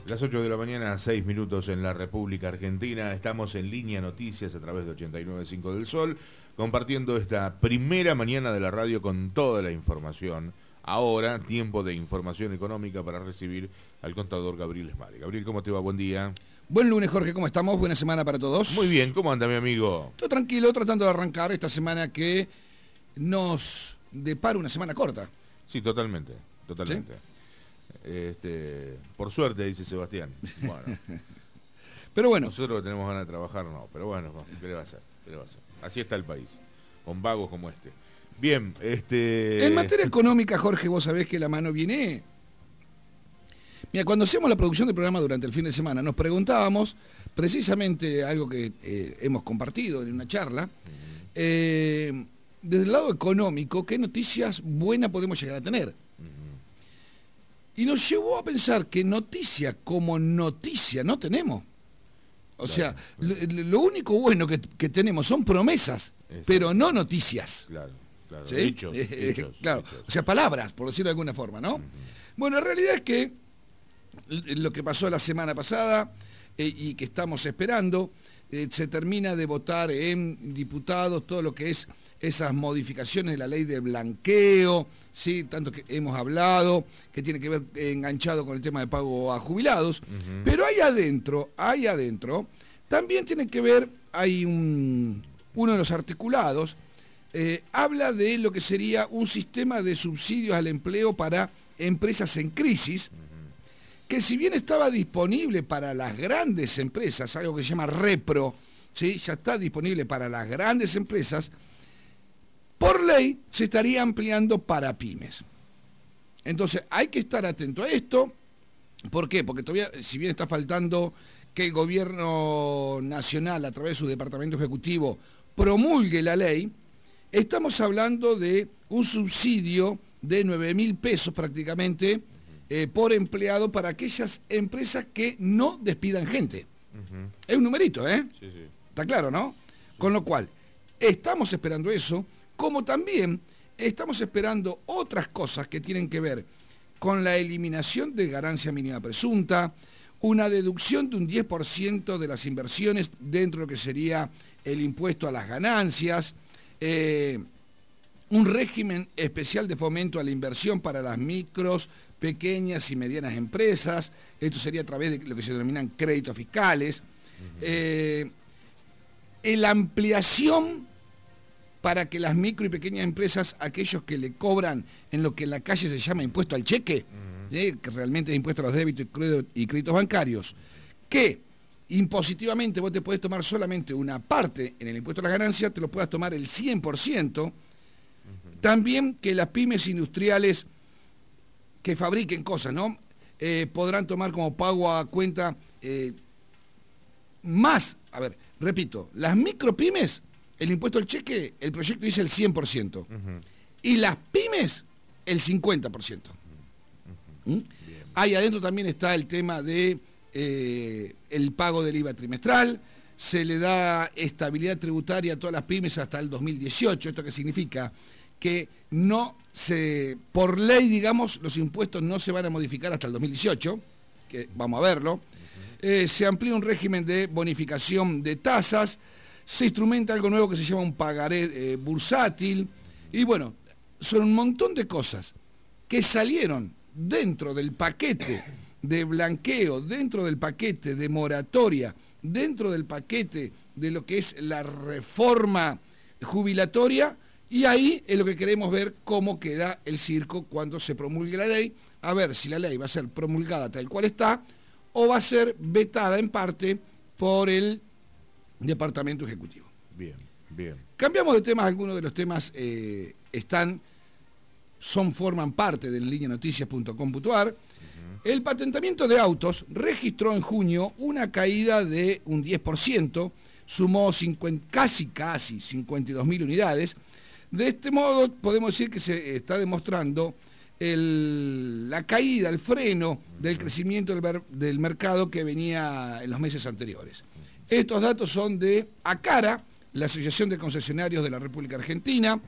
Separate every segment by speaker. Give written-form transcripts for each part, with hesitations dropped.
Speaker 1: Las 8 de la mañana, 6 minutos en la República Argentina. Estamos en Línea Noticias a través de 89.5 del Sol, compartiendo esta primera mañana de la radio con toda la información. Ahora, tiempo de información económica para recibir al contador Gabriel Smale. Gabriel, ¿cómo te va? Buen día.
Speaker 2: Buen lunes, Jorge, ¿cómo estamos? Buena semana para todos.
Speaker 1: Muy bien, ¿cómo anda, mi amigo?
Speaker 2: Todo tranquilo, tratando de arrancar esta semana que nos depara una semana corta.
Speaker 1: Sí, totalmente. ¿Sí? Por suerte, dice Sebastián. Bueno.
Speaker 2: Pero bueno.
Speaker 1: Nosotros que tenemos ganas de trabajar, no. Pero bueno, ¿qué le va a hacer? Así está el país, con vagos como este. Bien,
Speaker 2: En materia económica, Jorge, vos sabés que la mano viene. Mira, cuando hacíamos la producción del programa durante el fin de semana, nos preguntábamos precisamente algo que hemos compartido en una charla. Desde el lado económico, ¿qué noticias buenas podemos llegar a tener? Y nos llevó a pensar que noticia como noticia no tenemos. O sea, lo único bueno que tenemos son promesas, pero no noticias.
Speaker 1: Claro.
Speaker 2: ¿Sí?
Speaker 1: Hechos,
Speaker 2: claro.
Speaker 1: hechos.
Speaker 2: O sea, palabras, por decirlo de alguna forma, ¿no? Bueno, en realidad es que lo que pasó la semana pasada y que estamos esperando, se termina de votar en diputados todo lo que es esas modificaciones de la ley de blanqueo, ¿sí? Tanto que hemos hablado, que tiene que ver enganchado con el tema de pago a jubilados, pero ahí adentro, también tiene que ver, hay uno de los articulados, habla de lo que sería un sistema de subsidios al empleo para empresas en crisis, que si bien estaba disponible para las grandes empresas, algo que se llama repro, ¿sí? Ya está disponible para las grandes empresas, por ley se estaría ampliando para pymes. Entonces hay que estar atento a esto. ¿Por qué? Porque todavía, si bien está faltando que el gobierno nacional, a través de su departamento ejecutivo, promulgue la ley, estamos hablando de un subsidio de 9.000 pesos prácticamente por empleado para aquellas empresas que no despidan gente. Es un numerito, ¿eh?
Speaker 1: Sí.
Speaker 2: Está claro, ¿no?
Speaker 1: Sí.
Speaker 2: Con lo cual, estamos esperando eso, como también estamos esperando otras cosas que tienen que ver con la eliminación de ganancia mínima presunta, una deducción de un 10% de las inversiones dentro de lo que sería el impuesto a las ganancias, un régimen especial de fomento a la inversión para las micros, pequeñas y medianas empresas, esto sería a través de lo que se denominan créditos fiscales, la ampliación para que las micro y pequeñas empresas, aquellos que le cobran en lo que en la calle se llama impuesto al cheque, que realmente es impuesto a los débitos y créditos bancarios, que impositivamente vos te podés tomar solamente una parte en el impuesto a las ganancias, te lo puedas tomar el 100%, también que las pymes industriales que fabriquen cosas, ¿no? Podrán tomar como pago a cuenta más, repito, las micropymes, el impuesto al cheque, el proyecto dice el 100%. Y las pymes, el 50%. Ahí adentro también está el tema de el pago del IVA trimestral, se le da estabilidad tributaria a todas las pymes hasta el 2018. ¿Esto qué significa? Que por ley, digamos, los impuestos no se van a modificar hasta el 2018, que vamos a verlo. Se amplía un régimen de bonificación de tasas, se instrumenta algo nuevo que se llama un pagaré bursátil, y bueno, son un montón de cosas que salieron dentro del paquete de blanqueo, dentro del paquete de moratoria, dentro del paquete de lo que es la reforma jubilatoria, y ahí es lo que queremos ver cómo queda el circo cuando se promulgue la ley, a ver si la ley va a ser promulgada tal cual está, o va a ser vetada en parte por el Departamento Ejecutivo.
Speaker 1: Bien.
Speaker 2: Cambiamos de temas, algunos de los temas forman parte de lineanoticias.com.ar. El patentamiento de autos registró en junio una caída de un 10%, sumó casi 52.000 unidades. De este modo podemos decir que se está demostrando la caída, el freno del crecimiento del mercado que venía en los meses anteriores. Estos datos son de ACARA, la Asociación de Concesionarios de la República Argentina.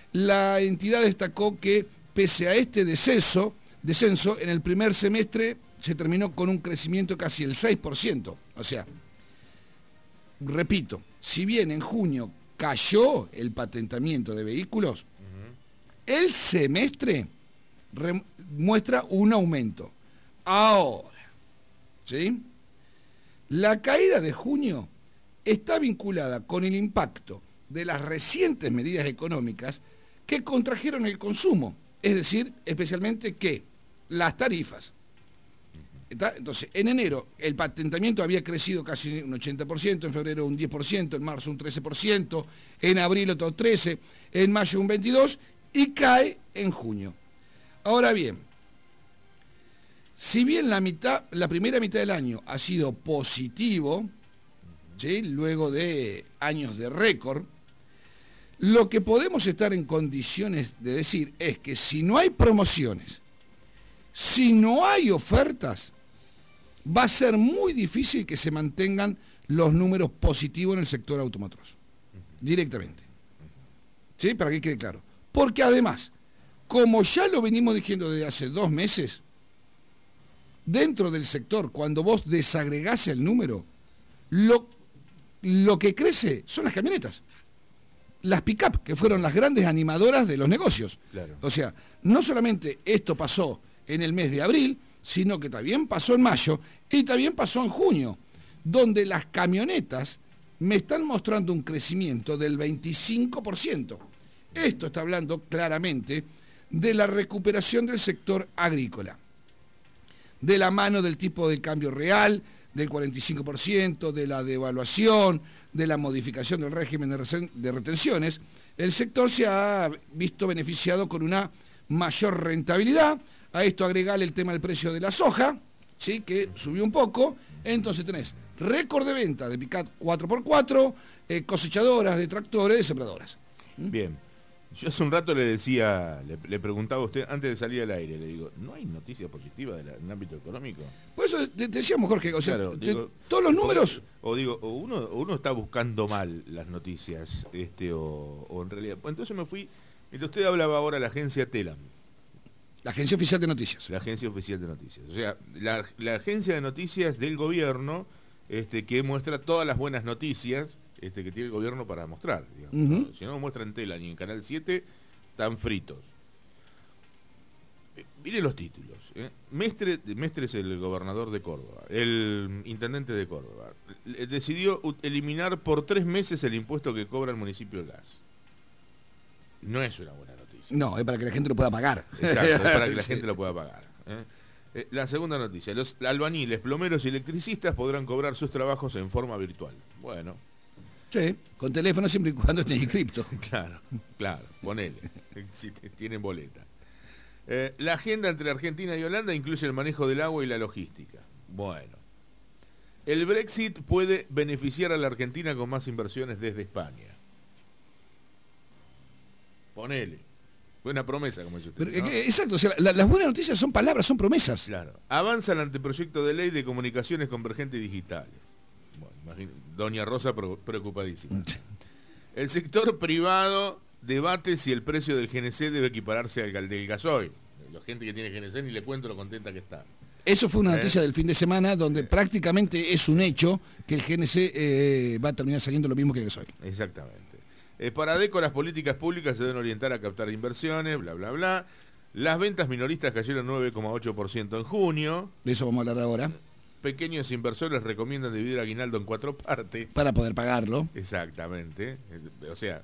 Speaker 2: La entidad destacó que pese a este descenso, en el primer semestre se terminó con un crecimiento casi el 6%. O sea, repito, si bien en junio cayó el patentamiento de vehículos, el semestre muestra un aumento. Ahora, ¿sí? La caída de junio está vinculada con el impacto de las recientes medidas económicas que contrajeron el consumo, es decir, especialmente que las tarifas. Entonces, en enero el patentamiento había crecido casi un 80%, en febrero un 10%, en marzo un 13%, en abril otro 13%, en mayo un 22% y cae en junio. Ahora bien, si bien la primera mitad del año ha sido positivo, ¿sí?, luego de años de récord, lo que podemos estar en condiciones de decir es que si no hay promociones, si no hay ofertas, va a ser muy difícil que se mantengan los números positivos en el sector automotriz, directamente. ¿Sí? Para que quede claro. Porque además, como ya lo venimos diciendo desde hace 2 meses, dentro del sector, cuando vos desagregás el número, lo que crece son las camionetas. Las pick-up, que fueron las grandes animadoras de los negocios.
Speaker 1: Claro.
Speaker 2: O sea, no solamente esto pasó en el mes de abril, sino que también pasó en mayo y también pasó en junio, donde las camionetas me están mostrando un crecimiento del 25%. Esto está hablando claramente de la recuperación del sector agrícola, de la mano del tipo de cambio real, del 45%, de la devaluación, de la modificación del régimen de retenciones. El sector se ha visto beneficiado con una mayor rentabilidad. A esto agregarle el tema del precio de la soja, ¿sí?, que subió un poco. Entonces tenés récord de venta de pick-up 4x4, cosechadoras de tractores, de sembradoras.
Speaker 1: Bien. Yo hace un rato le decía, le preguntaba a usted, antes de salir al aire, le digo, ¿no hay noticias positivas en el ámbito económico?
Speaker 2: Por eso decíamos, Jorge, o sea,
Speaker 1: Claro, digo,
Speaker 2: todos los números...
Speaker 1: O uno está buscando mal las noticias, o en realidad... Entonces me fui, mientras usted hablaba ahora de la agencia TELAM.
Speaker 2: La Agencia Oficial de Noticias.
Speaker 1: La Agencia Oficial de Noticias. O sea, la agencia de noticias del gobierno, que muestra todas las buenas noticias que tiene el gobierno para mostrar. Digamos, ¿no? Si no muestran TELAM ni en Canal 7, están fritos. Miren los títulos. Mestre es el gobernador de Córdoba, el intendente de Córdoba. Decidió eliminar por 3 meses el impuesto que cobra el municipio de gas. No es una buena noticia.
Speaker 2: No, es para que la gente lo pueda pagar.
Speaker 1: Exacto, es para que la
Speaker 2: Sí.
Speaker 1: gente lo pueda pagar. La segunda noticia, los albañiles, plomeros y electricistas podrán cobrar sus trabajos en forma virtual. Bueno.
Speaker 2: Sí, con teléfono siempre y cuando esté inscripto.
Speaker 1: Claro, ponele, si tienen boleta. La agenda entre Argentina y Holanda incluye el manejo del agua y la logística. Bueno. El Brexit puede beneficiar a la Argentina con más inversiones desde España. Ponele. Buena promesa, como dice usted.
Speaker 2: Pero,
Speaker 1: ¿no?
Speaker 2: exacto, o sea, las buenas noticias son palabras, son promesas.
Speaker 1: Claro. Avanza el anteproyecto de ley de comunicaciones convergentes digitales. Bueno, doña Rosa preocupadísima. El sector privado debate si el precio del GNC debe equipararse al del gasoil. La gente que tiene GNC ni le cuento lo contenta que está.
Speaker 2: Eso fue una noticia del fin de semana donde prácticamente es un hecho que el GNC va a terminar saliendo lo mismo que el gasoil.
Speaker 1: Exactamente. Para DECO las políticas públicas se deben orientar a captar inversiones, bla, bla, bla. Las ventas minoristas cayeron 9,8% en junio.
Speaker 2: De eso vamos a hablar ahora.
Speaker 1: Pequeños inversores recomiendan dividir aguinaldo en 4 partes.
Speaker 2: Para poder pagarlo.
Speaker 1: Exactamente. O sea,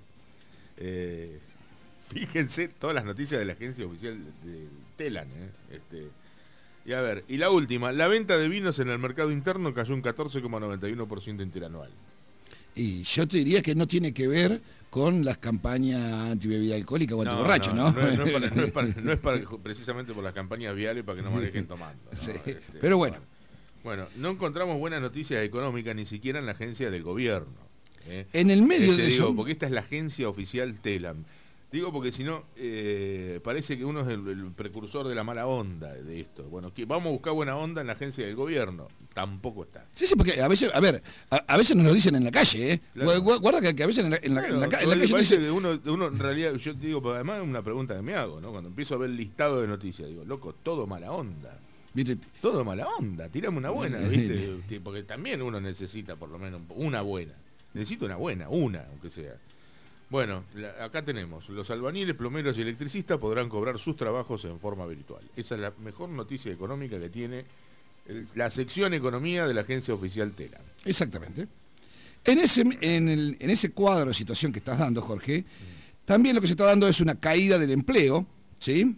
Speaker 1: fíjense todas las noticias de la agencia oficial de TELAM. Y a ver, y la última, la venta de vinos en el mercado interno cayó un 14,91% interanual. Y
Speaker 2: yo te diría que no tiene que ver con las campañas antibebida alcohólica o antiborracho, ¿no?
Speaker 1: No es precisamente por las campañas viales para que no manejen tomando, ¿no?
Speaker 2: Sí, pero bueno.
Speaker 1: Bueno, no encontramos buenas noticias económicas ni siquiera en la agencia del gobierno.
Speaker 2: En el medio de eso...
Speaker 1: porque esta es la agencia oficial TELAM. Digo porque si no, parece que uno es el precursor de la mala onda de esto. Bueno, vamos a buscar buena onda en la agencia del gobierno. Tampoco está.
Speaker 2: Sí, porque a veces, a veces nos lo dicen en la calle, ¿eh? Claro. Guarda que a veces en la calle
Speaker 1: dice que uno en realidad, yo digo, además es una pregunta que me hago, ¿no? Cuando empiezo a ver el listado de noticias, digo, loco, todo mala onda.
Speaker 2: ¿Viste?
Speaker 1: Todo mala onda, tirame una buena, ¿viste? Porque también uno necesita por lo menos una buena. Necesito una buena, aunque sea. Bueno, acá tenemos, los albañiles, plomeros y electricistas podrán cobrar sus trabajos en forma virtual. Esa es la mejor noticia económica que tiene la sección Economía de la Agencia Oficial TELA.
Speaker 2: Exactamente. En ese cuadro de situación que estás dando, Jorge, también lo que se está dando es una caída del empleo, ¿sí?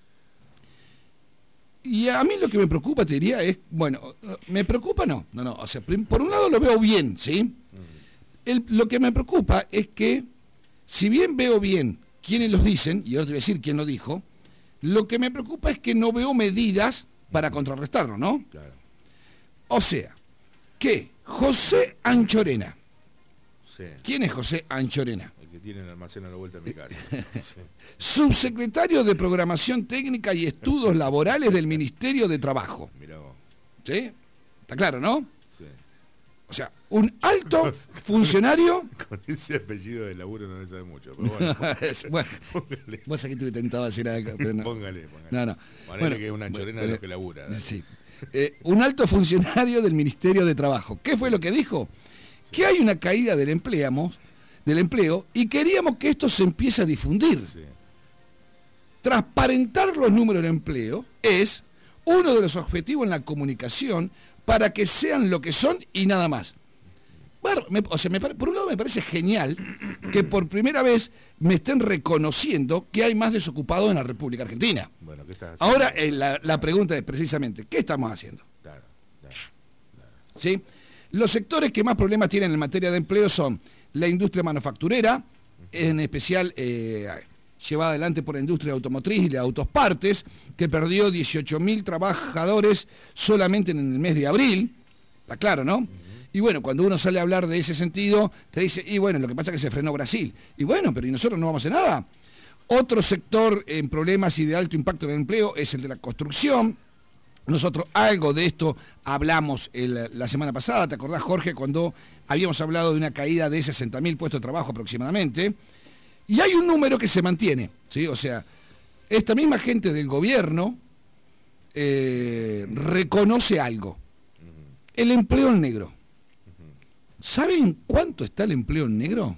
Speaker 2: Y a mí lo que me preocupa, te diría, es, bueno, me preocupa no, o sea, por un lado lo veo bien, ¿sí? Lo que me preocupa es que, si bien veo bien quiénes los dicen, y ahora te voy a decir quién lo dijo, lo que me preocupa es que no veo medidas para contrarrestarlo, ¿no?
Speaker 1: Claro.
Speaker 2: O sea, que José Anchorena,
Speaker 1: Sí.
Speaker 2: ¿quién es José Anchorena?
Speaker 1: El que tiene el almacén a la vuelta de mi casa. Sí.
Speaker 2: Subsecretario de Programación Técnica y Estudios Laborales del Ministerio de Trabajo.
Speaker 1: Mirá vos.
Speaker 2: ¿Sí? Está claro, ¿no?
Speaker 1: Sí.
Speaker 2: O sea, un alto funcionario...
Speaker 1: Con ese apellido de laburo no se sabe mucho, pero bueno.
Speaker 2: Bueno,
Speaker 1: Póngale.
Speaker 2: vos aquí te intentaba decir algo, pero no.
Speaker 1: Póngale.
Speaker 2: No.
Speaker 1: Ponele que es una Anchorena de los que labura. ¿no?
Speaker 2: Sí. Un alto funcionario del Ministerio de Trabajo. ¿Qué fue lo que dijo? Sí. Que hay una caída del empleo y queríamos que esto se empiece a difundir.
Speaker 1: Sí.
Speaker 2: Transparentar los números del empleo es uno de los objetivos en la comunicación para que sean lo que son y nada más. Bueno, por un lado me parece genial que por primera vez me estén reconociendo que hay más desocupados en la República Argentina.
Speaker 1: Bueno, ¿qué estás haciendo?
Speaker 2: Ahora la pregunta es precisamente, ¿qué estamos haciendo?
Speaker 1: Claro.
Speaker 2: ¿Sí? Los sectores que más problemas tienen en materia de empleo son la industria manufacturera, en especial llevada adelante por la industria automotriz y de autopartes, que perdió 18.000 trabajadores solamente en el mes de abril. Está claro, ¿no? Y bueno, cuando uno sale a hablar de ese sentido, te dice, y bueno, lo que pasa es que se frenó Brasil. Y bueno, pero ¿y nosotros no vamos a hacer nada? Otro sector en problemas y de alto impacto en el empleo es el de la construcción. Nosotros algo de esto hablamos la semana pasada, ¿te acordás, Jorge? Cuando habíamos hablado de una caída de 60.000 puestos de trabajo aproximadamente. Y hay un número que se mantiene, ¿sí? O sea, esta misma gente del gobierno reconoce algo. El empleo en negro. ¿Saben cuánto está el empleo en negro?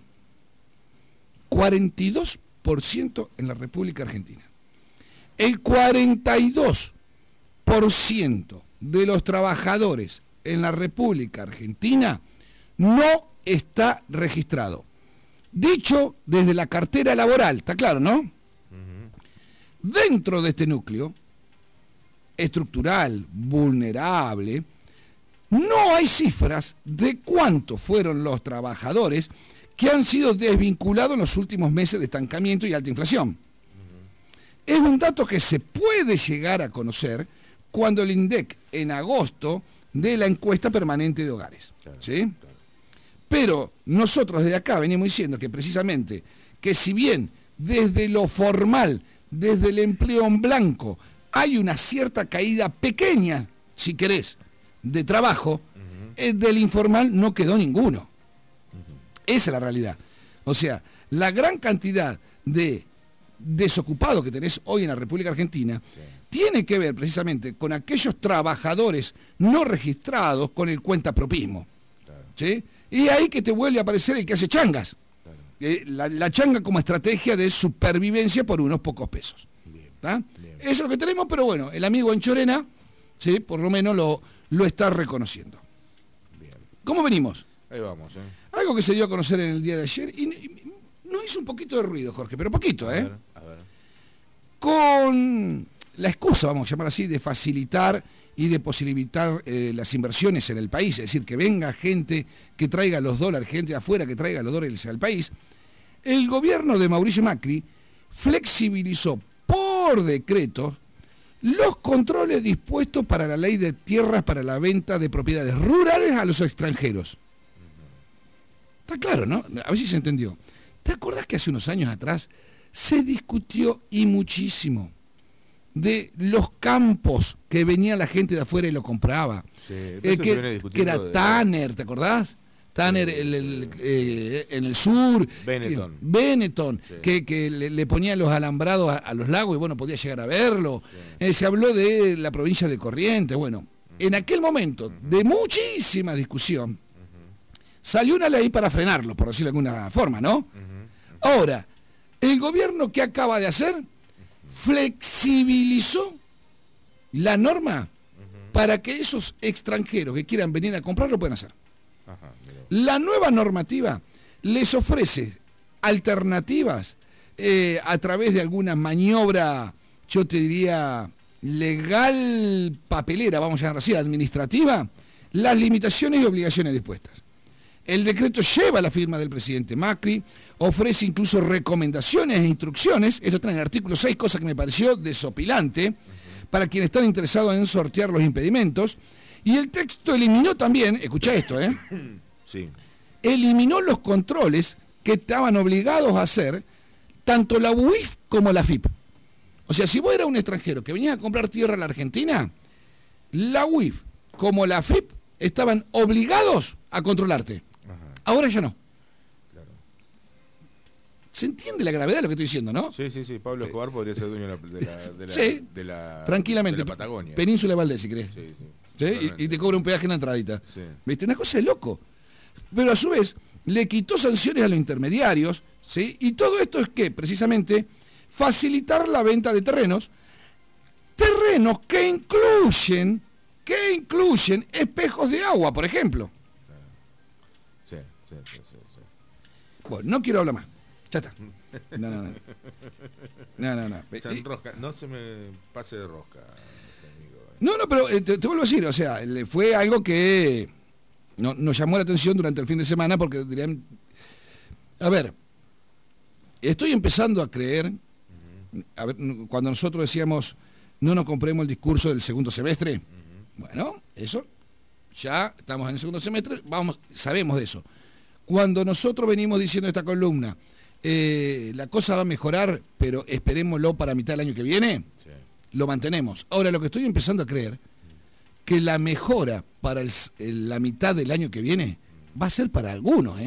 Speaker 2: 42% en la República Argentina. El 42% de los trabajadores en la República Argentina no está registrado. Dicho desde la cartera laboral, ¿está claro, no? Dentro de este núcleo estructural, vulnerable, no hay cifras de cuántos fueron los trabajadores que han sido desvinculados en los últimos meses de estancamiento y alta inflación. Es un dato que se puede llegar a conocer cuando el INDEC en agosto dé la encuesta permanente de hogares. ¿Sí? Pero nosotros desde acá venimos diciendo que precisamente que si bien desde lo formal, desde el empleo en blanco, hay una cierta caída pequeña, si querés, de trabajo, del informal no quedó ninguno. Esa es la realidad. O sea, la gran cantidad de desocupados que tenés hoy en la República Argentina tiene que ver precisamente con aquellos trabajadores no registrados con el cuentapropismo. ¿Sí? Y ahí que te vuelve a aparecer el que hace changas. La changa como estrategia de supervivencia por unos pocos pesos. Bien. Eso es lo que tenemos, pero bueno, el amigo Anchorena, ¿sí? Por lo menos lo está reconociendo. Bien. ¿Cómo venimos?
Speaker 1: Ahí vamos.
Speaker 2: Algo que se dio a conocer en el día de ayer y no hizo un poquito de ruido, Jorge, pero poquito, A ver. Con la excusa, vamos a llamar así, de facilitar y de posibilitar las inversiones en el país, es decir, que venga gente que traiga los dólares, gente de afuera que traiga los dólares al país, el gobierno de Mauricio Macri flexibilizó por decreto los controles dispuestos para la ley de tierras para la venta de propiedades rurales a los extranjeros. Está claro, ¿no? A ver si se entendió. ¿Te acordás que hace unos años atrás se discutió y muchísimo de los campos que venía la gente de afuera y lo compraba?
Speaker 1: Sí,
Speaker 2: que era Tanner, ¿te acordás? Tanner en el sur.
Speaker 1: Benetton.
Speaker 2: Sí. que le ponía los alambrados a los lagos y bueno, podía llegar a verlo. Sí. Se habló de la provincia de Corrientes. Bueno, en aquel momento de muchísima discusión, salió una ley para frenarlo, por decirlo de alguna forma, ¿no? Ahora, el gobierno, ¿qué acaba de hacer? Flexibilizó la norma para que esos extranjeros que quieran venir a comprar lo puedan hacer. La nueva normativa les ofrece alternativas a través de alguna maniobra, yo te diría, legal papelera, vamos a llamar así, administrativa, las limitaciones y obligaciones dispuestas. El decreto lleva la firma del presidente Macri, ofrece incluso recomendaciones e instrucciones, esto está en el artículo 6, cosa que me pareció desopilante, para quienes están interesados en sortear los impedimentos, y el texto eliminó también, escuchá esto,
Speaker 1: Sí.
Speaker 2: Eliminó los controles que estaban obligados a hacer tanto la UIF como la FIP. O sea, si vos eras un extranjero que venías a comprar tierra a la Argentina, la UIF como la FIP estaban obligados a controlarte. Ahora ya no.
Speaker 1: Claro.
Speaker 2: ¿Se entiende la gravedad de lo que estoy diciendo, no?
Speaker 1: Sí. Pablo Escobar podría ser dueño
Speaker 2: tranquilamente,
Speaker 1: de la Patagonia.
Speaker 2: Península de Valdés, si querés.
Speaker 1: Sí.
Speaker 2: Y te cobra un peaje en la entradita.
Speaker 1: Sí.
Speaker 2: ¿Viste? Una cosa de loco. Pero a su vez, le quitó sanciones a los intermediarios, ¿sí? Y todo esto es que, precisamente, facilitar la venta de terrenos que incluyen espejos de agua, por ejemplo.
Speaker 1: Sí.
Speaker 2: Bueno, no quiero hablar más. Ya está. No.
Speaker 1: Se enrosca. No se me pase de rosca, amigo.
Speaker 2: No, pero te vuelvo a decir, o sea, fue algo que nos llamó la atención durante el fin de semana porque dirían, a ver, estoy empezando a creer, a ver, cuando nosotros decíamos no nos compremos el discurso del segundo semestre, bueno, eso, ya estamos en el segundo semestre, sabemos de eso. Cuando nosotros venimos diciendo esta columna, la cosa va a mejorar, pero esperémoslo para mitad del año que viene, lo mantenemos. Ahora, lo que estoy empezando a creer, que la mejora para la mitad del año que viene va a ser para algunos,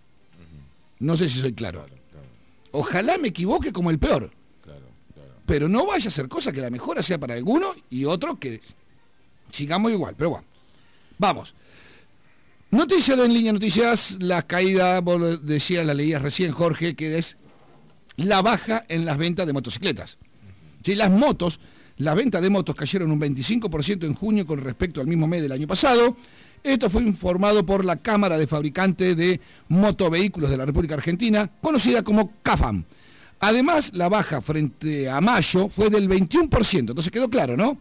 Speaker 2: No sé si soy claro. Ojalá me equivoque como el peor. Pero no vaya a ser cosa que la mejora sea para algunos y otros que sigamos igual. Pero bueno, vamos. Noticia de En Línea Noticias, la caída, vos decías, la leías recién, Jorge, que es la baja en las ventas de motocicletas. Sí, las ventas de motos cayeron un 25% en junio con respecto al mismo mes del año pasado. Esto fue informado por la Cámara de Fabricantes de Motovehículos de la República Argentina, conocida como CAFAM. Además, la baja frente a mayo fue del 21%, entonces quedó claro, ¿no?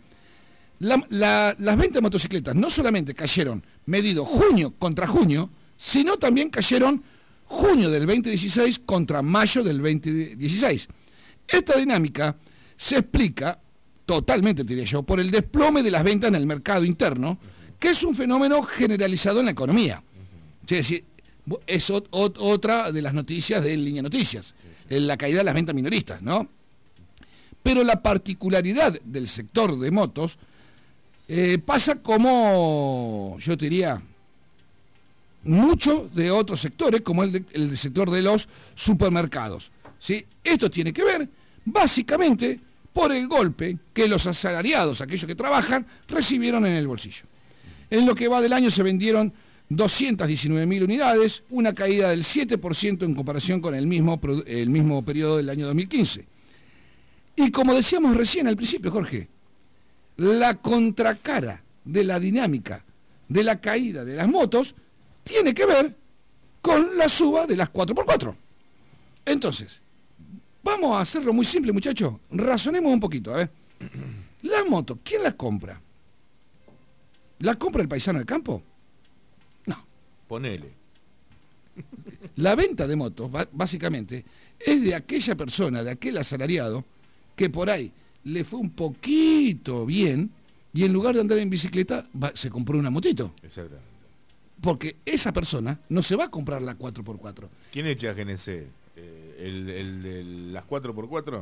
Speaker 2: Las ventas de motocicletas no solamente cayeron medido junio contra junio, sino también cayeron junio del 2016 contra mayo del 2016. Esta dinámica se explica totalmente, diría yo, por el desplome de las ventas en el mercado interno, que es un fenómeno generalizado en la economía. Es decir, es otra de las noticias de En Línea Noticias, la caída de las ventas minoristas, ¿no? Pero la particularidad del sector de motos pasa como, yo te diría, muchos de otros sectores, como el sector de los supermercados, ¿sí? Esto tiene que ver, básicamente, por el golpe que los asalariados, aquellos que trabajan, recibieron en el bolsillo. En lo que va del año se vendieron 219.000 unidades, una caída del 7% en comparación con el mismo periodo del año 2015. Y como decíamos recién al principio, Jorge, la contracara de la dinámica de la caída de las motos tiene que ver con la suba de las 4x4. Entonces, vamos a hacerlo muy simple, muchachos. Razonemos un poquito, a ver. Las motos, ¿quién las compra? ¿La compra el paisano del campo? No.
Speaker 1: Ponele.
Speaker 2: La venta de motos, básicamente, es de aquella persona, de aquel asalariado, que por ahí le fue un poquito bien y en lugar de andar en bicicleta, se compró una motito.
Speaker 1: Exactamente.
Speaker 2: Porque esa persona no se va a comprar la 4x4.
Speaker 1: ¿Quién echa GNC? ¿El de las 4x4?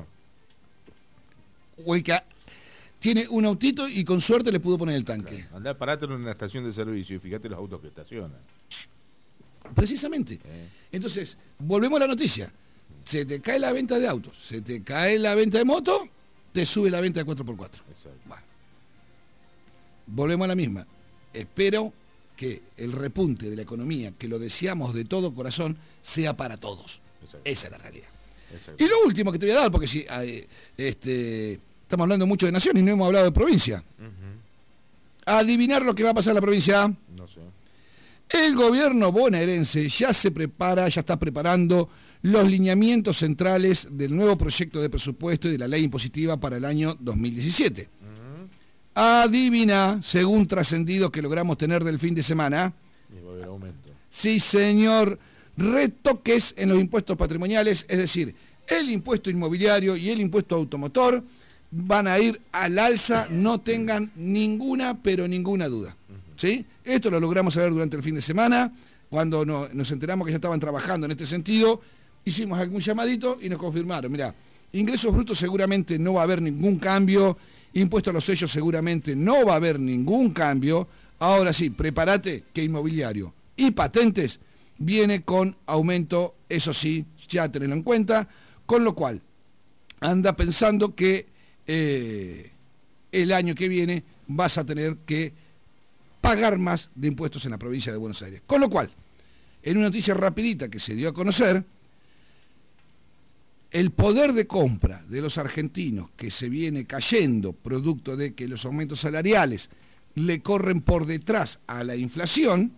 Speaker 2: O el que tiene un autito y con suerte le pudo poner el tanque.
Speaker 1: Claro. Andá, parate en una estación de servicio y fíjate los autos que estacionan.
Speaker 2: Precisamente. Entonces, volvemos a la noticia. Se te cae la venta de autos, se te cae la venta de moto, te sube la venta de 4x4. Bueno. Volvemos a la misma. Espero que el repunte de la economía, que lo deseamos de todo corazón, sea para todos. Esa es la realidad. Y lo último que te voy a dar, porque si estamos hablando mucho de nación y no hemos hablado de provincia. Adivinar lo que va a pasar en la provincia.
Speaker 1: No sé.
Speaker 2: El gobierno bonaerense ya está preparando los lineamientos centrales del nuevo proyecto de presupuesto y de la ley impositiva para el año 2017. Adivina, según trascendidos que logramos tener del fin de semana.
Speaker 1: Y va a haber aumento.
Speaker 2: Sí, señor. Retoques en los impuestos patrimoniales, es decir, el impuesto inmobiliario y el impuesto automotor van a ir al alza, no tengan ninguna, pero ninguna duda. ¿Sí? Esto lo logramos saber durante el fin de semana, cuando nos enteramos que ya estaban trabajando en este sentido, hicimos algún llamadito y nos confirmaron, mirá, ingresos brutos seguramente no va a haber ningún cambio, impuesto a los sellos seguramente no va a haber ningún cambio, ahora sí, prepárate que inmobiliario y patentes viene con aumento, eso sí, ya tenedlo en cuenta, con lo cual anda pensando que el año que viene vas a tener que pagar más de impuestos en la provincia de Buenos Aires. Con lo cual, en una noticia rapidita que se dio a conocer, el poder de compra de los argentinos que se viene cayendo producto de que los aumentos salariales le corren por detrás a la inflación,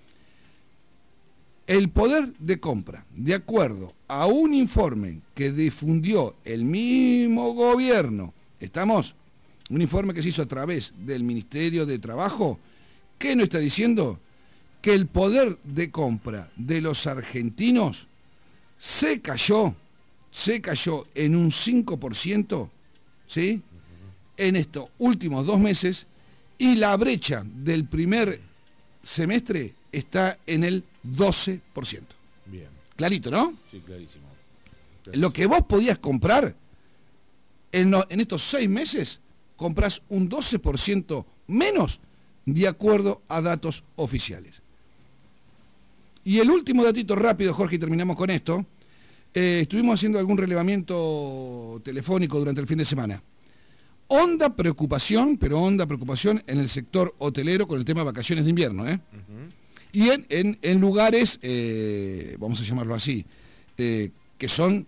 Speaker 2: el poder de compra, de acuerdo a un informe que difundió el mismo gobierno, ¿estamos? Un informe que se hizo a través del Ministerio de Trabajo, ¿qué nos está diciendo? Que el poder de compra de los argentinos se cayó en un 5%, ¿sí? En estos últimos 2 meses, y la brecha del primer semestre está en el 12%.
Speaker 1: Bien.
Speaker 2: Clarito, ¿no?
Speaker 1: Sí, clarísimo.
Speaker 2: Lo que vos podías comprar en estos 6 meses, comprás un 12% menos de acuerdo a datos oficiales. Y el último datito rápido, Jorge, y terminamos con esto. Estuvimos haciendo algún relevamiento telefónico durante el fin de semana. Honda preocupación en el sector hotelero con el tema de vacaciones de invierno, Y en lugares, vamos a llamarlo así, que son,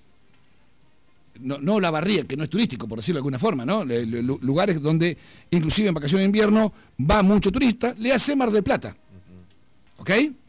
Speaker 2: no la Barría, que no es turístico, por decirlo de alguna forma, ¿no? Lugares donde, inclusive en vacaciones de invierno, va mucho turista, le hace Mar del Plata. ¿Ok?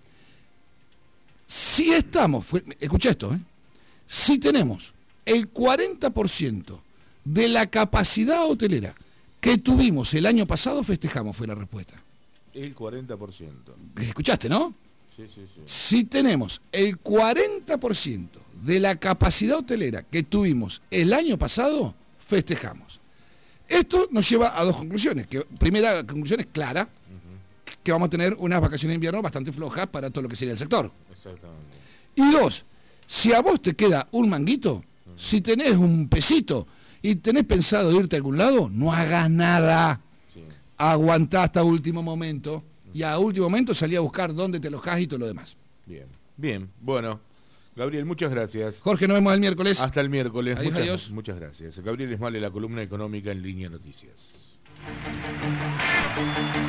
Speaker 2: Si estamos, escucha esto, si tenemos el 40% de la capacidad hotelera que tuvimos el año pasado, festejamos, fue la respuesta.
Speaker 1: El 40%.
Speaker 2: ¿Escuchaste, no?
Speaker 1: Sí.
Speaker 2: Si tenemos el 40% de la capacidad hotelera que tuvimos el año pasado, festejamos. Esto nos lleva a 2 conclusiones. Primera conclusión es clara, que vamos a tener unas vacaciones de invierno bastante flojas para todo lo que sería el sector.
Speaker 1: Exactamente.
Speaker 2: Y 2, si a vos te queda un manguito, si tenés un pesito y tenés pensado irte a algún lado, no hagas nada. Sí. Aguantá hasta último momento y a último momento salí a buscar dónde te alojás y todo lo demás.
Speaker 1: Bien. Bueno, Gabriel, muchas gracias.
Speaker 2: Jorge, nos vemos el miércoles.
Speaker 1: Hasta el miércoles.
Speaker 2: Adiós.
Speaker 1: Muchas gracias. Gabriel Esmale, la columna económica en Línea Noticias.